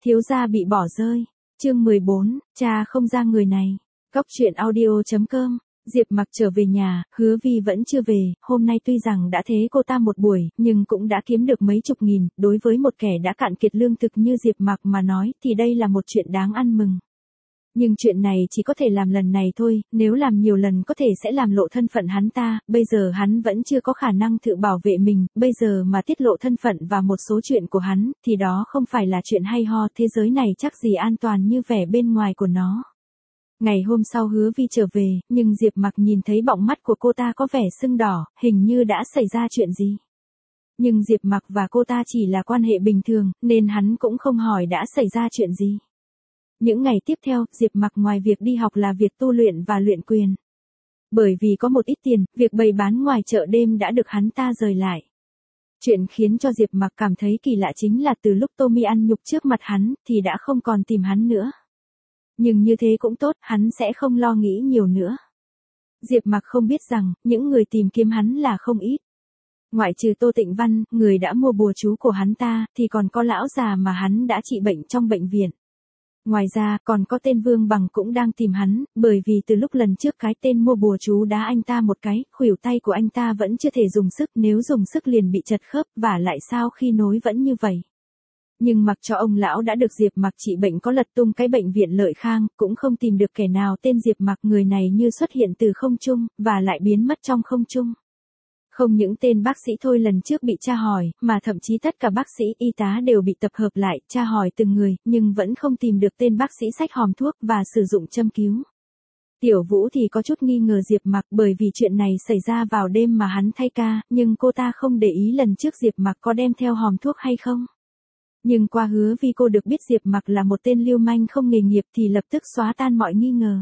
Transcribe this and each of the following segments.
Thiếu gia bị bỏ rơi. Chương 14, cha không ra người này. Góc truyện audio.com. Diệp Mặc trở về nhà, Hứa Vi vẫn chưa về, hôm nay tuy rằng đã thế cô ta một buổi, nhưng cũng đã kiếm được mấy chục nghìn, đối với một kẻ đã cạn kiệt lương thực như Diệp Mặc mà nói thì đây là một chuyện đáng ăn mừng. Nhưng chuyện này chỉ có thể làm lần này thôi, nếu làm nhiều lần có thể sẽ làm lộ thân phận hắn ta, bây giờ hắn vẫn chưa có khả năng tự bảo vệ mình, bây giờ mà tiết lộ thân phận và một số chuyện của hắn, thì đó không phải là chuyện hay ho, thế giới này chắc gì an toàn như vẻ bên ngoài của nó. Ngày hôm sau Hứa Vi trở về, nhưng Diệp Mặc nhìn thấy bọng mắt của cô ta có vẻ sưng đỏ, hình như đã xảy ra chuyện gì. Nhưng Diệp Mặc và cô ta chỉ là quan hệ bình thường, nên hắn cũng không hỏi đã xảy ra chuyện gì. Những ngày tiếp theo, Diệp Mặc ngoài việc đi học là việc tu luyện và luyện quyền. Bởi vì có một ít tiền, việc bày bán ngoài chợ đêm đã được hắn ta rời lại. Chuyện khiến cho Diệp Mặc cảm thấy kỳ lạ chính là từ lúc Tommy ăn nhục trước mặt hắn, thì đã không còn tìm hắn nữa. Nhưng như thế cũng tốt, hắn sẽ không lo nghĩ nhiều nữa. Diệp Mặc không biết rằng, những người tìm kiếm hắn là không ít. Ngoại trừ Tô Tịnh Văn, người đã mua bùa chú của hắn ta, thì còn có lão già mà hắn đã trị bệnh trong bệnh viện. Ngoài ra, còn có tên Vương Bằng cũng đang tìm hắn, bởi vì từ lúc lần trước cái tên mua bùa chú đá anh ta một cái, khuỷu tay của anh ta vẫn chưa thể dùng sức, nếu dùng sức liền bị chật khớp, và lại sao khi nối vẫn như vậy. Nhưng mặc cho ông lão đã được Diệp Mặc trị bệnh có lật tung cái bệnh viện Lợi Khang, cũng không tìm được kẻ nào tên Diệp Mặc, người này như xuất hiện từ không trung, và lại biến mất trong không trung. Không những tên bác sĩ thôi lần trước bị tra hỏi, mà thậm chí tất cả bác sĩ, y tá đều bị tập hợp lại, tra hỏi từng người, nhưng vẫn không tìm được tên bác sĩ xách hòm thuốc và sử dụng châm cứu. Tiểu Vũ thì có chút nghi ngờ Diệp Mặc bởi vì chuyện này xảy ra vào đêm mà hắn thay ca, nhưng cô ta không để ý lần trước Diệp Mặc có đem theo hòm thuốc hay không. Nhưng qua Hứa Vi cô được biết Diệp Mặc là một tên lưu manh không nghề nghiệp thì lập tức xóa tan mọi nghi ngờ.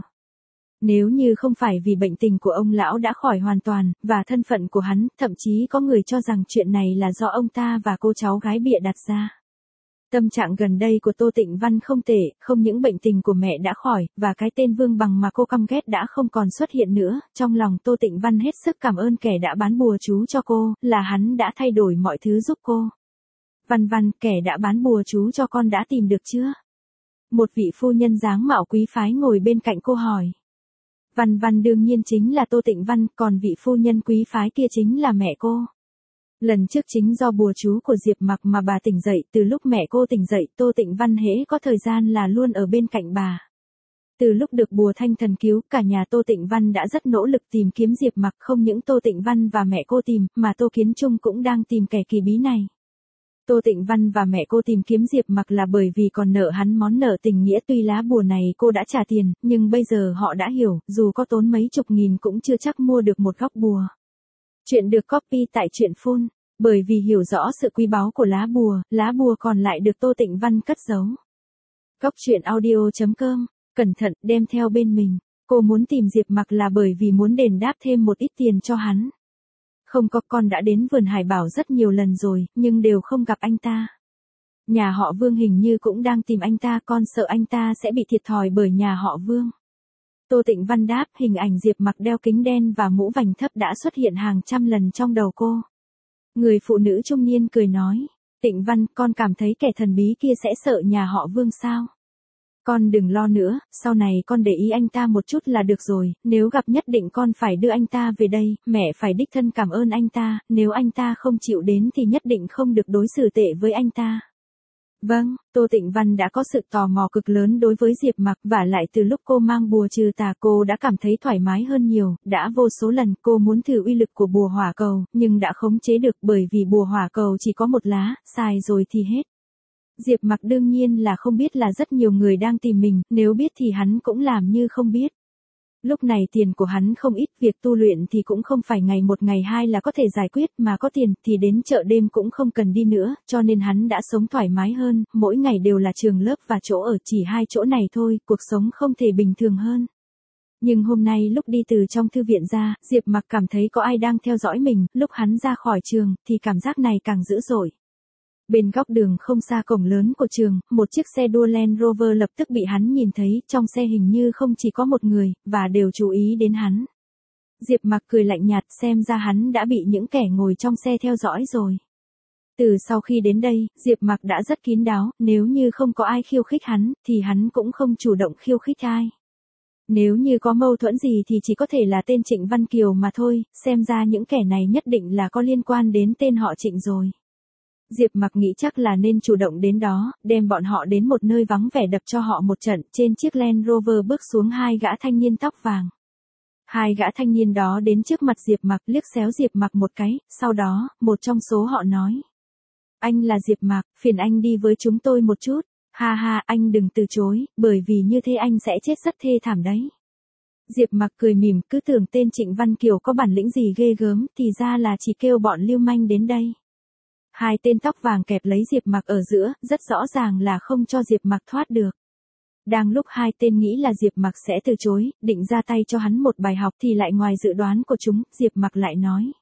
Nếu như không phải vì bệnh tình của ông lão đã khỏi hoàn toàn, và thân phận của hắn, thậm chí có người cho rằng chuyện này là do ông ta và cô cháu gái bịa đặt ra. Tâm trạng gần đây của Tô Tịnh Văn không tệ, không những bệnh tình của mẹ đã khỏi, và cái tên Vương Bằng mà cô căm ghét đã không còn xuất hiện nữa, trong lòng Tô Tịnh Văn hết sức cảm ơn kẻ đã bán bùa chú cho cô, là hắn đã thay đổi mọi thứ giúp cô. Văn Văn, kẻ đã bán bùa chú cho con đã tìm được chưa? Một vị phu nhân dáng mạo quý phái ngồi bên cạnh cô hỏi. Văn Văn đương nhiên chính là Tô Tịnh Văn, còn vị phu nhân quý phái kia chính là mẹ cô. Lần trước chính do bùa chú của Diệp Mặc mà bà tỉnh dậy, từ lúc mẹ cô tỉnh dậy, Tô Tịnh Văn hễ có thời gian là luôn ở bên cạnh bà. Từ lúc được bùa thanh thần cứu, cả nhà Tô Tịnh Văn đã rất nỗ lực tìm kiếm Diệp Mặc, không những Tô Tịnh Văn và mẹ cô tìm, mà Tô Kiến Trung cũng đang tìm kẻ kỳ bí này. Tô Tịnh Văn và mẹ cô tìm kiếm Diệp Mặc là bởi vì còn nợ hắn món nợ tình nghĩa, tuy lá bùa này cô đã trả tiền, nhưng bây giờ họ đã hiểu, dù có tốn mấy chục nghìn cũng chưa chắc mua được một góc bùa. Chuyện được copy tại truyện phun, bởi vì hiểu rõ sự quý báu của lá bùa còn lại được Tô Tịnh Văn cất giấu. Góc truyện audio.com, cẩn thận đem theo bên mình, cô muốn tìm Diệp Mặc là bởi vì muốn đền đáp thêm một ít tiền cho hắn. Không có, con đã đến vườn Hải Bảo rất nhiều lần rồi, nhưng đều không gặp anh ta. Nhà họ Vương hình như cũng đang tìm anh ta, con sợ anh ta sẽ bị thiệt thòi bởi nhà họ Vương. Tô Tịnh Văn đáp, hình ảnh Diệp Mặc đeo kính đen và mũ vành thấp đã xuất hiện hàng trăm lần trong đầu cô. Người phụ nữ trung niên cười nói, Tịnh Văn, con cảm thấy kẻ thần bí kia sẽ sợ nhà họ Vương sao? Con đừng lo nữa, sau này con để ý anh ta một chút là được rồi, nếu gặp nhất định con phải đưa anh ta về đây, mẹ phải đích thân cảm ơn anh ta, nếu anh ta không chịu đến thì nhất định không được đối xử tệ với anh ta. Vâng, Tô Tịnh Văn đã có sự tò mò cực lớn đối với Diệp Mặc, và lại từ lúc cô mang bùa trừ tà cô đã cảm thấy thoải mái hơn nhiều, đã vô số lần cô muốn thử uy lực của bùa hỏa cầu, nhưng đã khống chế được bởi vì bùa hỏa cầu chỉ có một lá, xài rồi thì hết. Diệp Mặc đương nhiên là không biết là rất nhiều người đang tìm mình, nếu biết thì hắn cũng làm như không biết. Lúc này tiền của hắn không ít, việc tu luyện thì cũng không phải ngày một ngày hai là có thể giải quyết, mà có tiền thì đến chợ đêm cũng không cần đi nữa, cho nên hắn đã sống thoải mái hơn, mỗi ngày đều là trường lớp và chỗ ở, chỉ hai chỗ này thôi, cuộc sống không thể bình thường hơn. Nhưng hôm nay lúc đi từ trong thư viện ra, Diệp Mặc cảm thấy có ai đang theo dõi mình, lúc hắn ra khỏi trường, thì cảm giác này càng dữ dội. Bên góc đường không xa cổng lớn của trường, một chiếc xe đua Land Rover lập tức bị hắn nhìn thấy, trong xe hình như không chỉ có một người, và đều chú ý đến hắn. Diệp Mặc cười lạnh nhạt, xem ra hắn đã bị những kẻ ngồi trong xe theo dõi rồi. Từ sau khi đến đây, Diệp Mặc đã rất kín đáo, nếu như không có ai khiêu khích hắn, thì hắn cũng không chủ động khiêu khích ai. Nếu như có mâu thuẫn gì thì chỉ có thể là tên Trịnh Văn Kiều mà thôi, xem ra những kẻ này nhất định là có liên quan đến tên họ Trịnh rồi. Diệp Mặc nghĩ chắc là nên chủ động đến đó, đem bọn họ đến một nơi vắng vẻ đập cho họ một trận. Trên chiếc Land Rover bước xuống hai gã thanh niên tóc vàng. Hai gã thanh niên đó đến trước mặt Diệp Mặc, liếc xéo Diệp Mặc một cái, sau đó, một trong số họ nói. Anh là Diệp Mặc, phiền anh đi với chúng tôi một chút. Ha ha, anh đừng từ chối, bởi vì như thế anh sẽ chết rất thê thảm đấy. Diệp Mặc cười mỉm, cứ tưởng tên Trịnh Văn Kiều có bản lĩnh gì ghê gớm, thì ra là chỉ kêu bọn lưu manh đến đây. Hai tên tóc vàng kẹp lấy Diệp Mặc ở giữa, rất rõ ràng là không cho Diệp Mặc thoát được. Đang lúc hai tên nghĩ là Diệp Mặc sẽ từ chối, định ra tay cho hắn một bài học thì lại ngoài dự đoán của chúng, Diệp Mặc lại nói.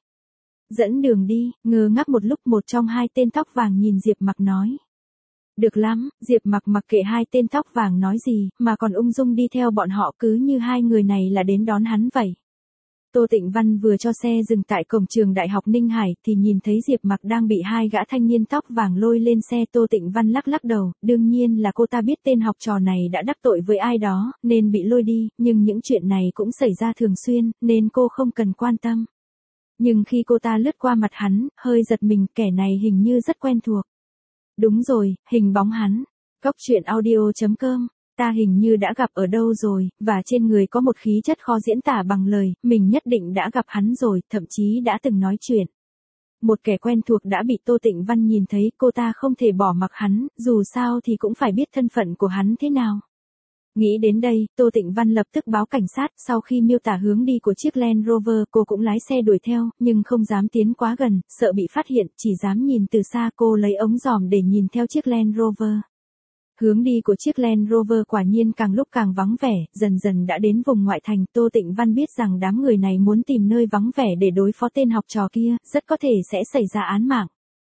Dẫn đường đi, ngơ ngác một lúc một trong hai tên tóc vàng nhìn Diệp Mặc nói. Được lắm, Diệp Mặc mặc kệ hai tên tóc vàng nói gì, mà còn ung dung đi theo bọn họ cứ như hai người này là đến đón hắn vậy. Tô Tịnh Văn vừa cho xe dừng tại cổng trường Đại học Ninh Hải thì nhìn thấy Diệp Mặc đang bị hai gã thanh niên tóc vàng lôi lên xe. Tô Tịnh Văn lắc lắc đầu, đương nhiên là cô ta biết tên học trò này đã đắc tội với ai đó, nên bị lôi đi, nhưng những chuyện này cũng xảy ra thường xuyên, nên cô không cần quan tâm. Nhưng khi cô ta lướt qua mặt hắn, hơi giật mình, kẻ này hình như rất quen thuộc. Đúng rồi, hình bóng hắn. Góc truyện audio.com. Ta hình như đã gặp ở đâu rồi, và trên người có một khí chất khó diễn tả bằng lời, mình nhất định đã gặp hắn rồi, thậm chí đã từng nói chuyện. Một kẻ quen thuộc đã bị Tô Tịnh Văn nhìn thấy, cô ta không thể bỏ mặc hắn, dù sao thì cũng phải biết thân phận của hắn thế nào. Nghĩ đến đây, Tô Tịnh Văn lập tức báo cảnh sát. Sau khi miêu tả hướng đi của chiếc Land Rover, cô cũng lái xe đuổi theo, nhưng không dám tiến quá gần, sợ bị phát hiện, chỉ dám nhìn từ xa. Cô lấy ống dòm để nhìn theo chiếc Land Rover. Hướng đi của chiếc Land Rover quả nhiên càng lúc càng vắng vẻ, dần dần đã đến vùng ngoại thành. Tô Tịnh Văn biết rằng đám người này muốn tìm nơi vắng vẻ để đối phó tên học trò kia, rất có thể sẽ xảy ra án mạng.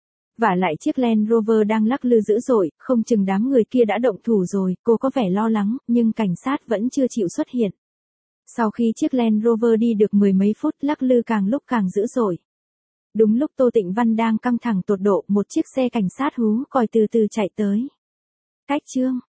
Vả lại chiếc Land Rover đang lắc lư dữ dội, không chừng đám người kia đã động thủ rồi. Cô có vẻ lo lắng, nhưng cảnh sát vẫn chưa chịu xuất hiện. Sau khi chiếc Land Rover đi được mười mấy phút, lắc lư càng lúc càng dữ dội. Đúng lúc Tô Tịnh Văn đang căng thẳng tột độ, một chiếc xe cảnh sát hú còi từ từ chạy tới. Cách chương